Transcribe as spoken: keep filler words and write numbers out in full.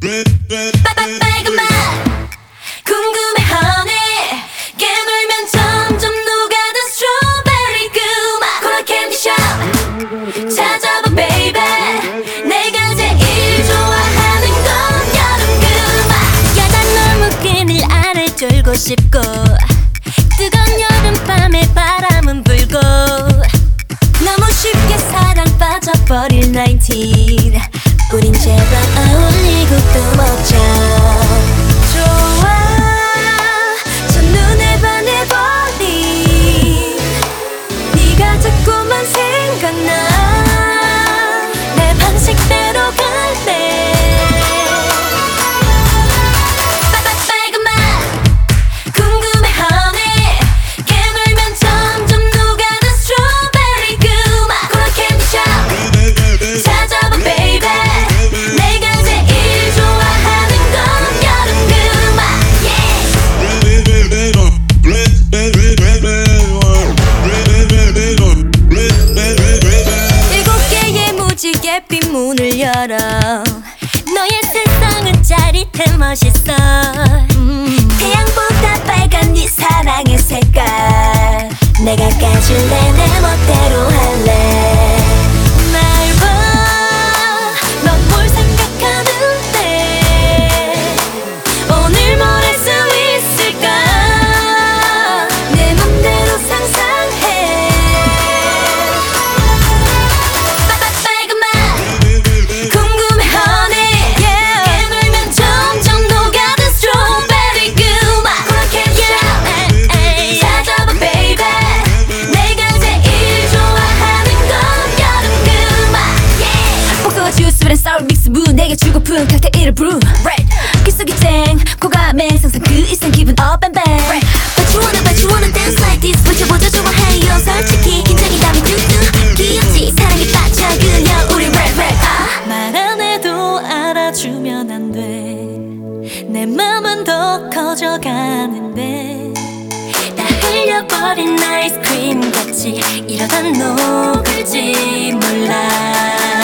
빨간 맛 궁금해 honey 깨물면 점점 녹아든 스트로베리 그맛 코라 캔디샵 찾아봐 baby 내가 제일 좋아하는 건 여름 그맛 야 난 너무 그늘 아래 졸고 싶고 뜨거운 여름밤에 바람은 불고 너무 쉽게 사랑 빠져버릴 나인틴 우린 제발 어울리고 또 먹자 좋아 첫눈에 반해버린 네가 자꾸만 생각나 내 방식대로 갈래 빨간 맛 궁금해 honey 깨물면 점점 녹아든 스트로베리 그맛 코라 캔디샵 찾아봐 baby 내가 제일 좋아하는 건 여름 그맛 일곱 개의 무지개 핀 문을 열어 너의 세상은 짜릿해 멋있어 음. 태양보다 빨간 네 사랑의 색깔 내가 까줄래 내 멋대로 할래 날 봐 넌 뭘 생각하는데 오늘 뭘 할 수 있을까 내 맘대로 상상해 빨간 맛 궁금해 honey 깨물면 점점 녹아든 스트로베리 그맛 코라 캔디샵 찾아봐 baby 내가 제일 좋아하는 건 여름 그맛 복숭아 주스랑 sour 믹스 무 내게 주고픈 칵테일을 brew 귓속이 쨍 코감에 상상 그 이상 기분 up and bang But you wanna but you wanna dance like this 붙여보자 좋아해요 솔직히 긴장이 담이 뚝뚝 귀엽지 사랑에 빠져 그냥 우리 rap rap 아. 말 안 해도 알아주면 안 돼 내 맘은 더 커져가는데 다 흘려버린 아이스크림 같이 이러다 녹을지 몰라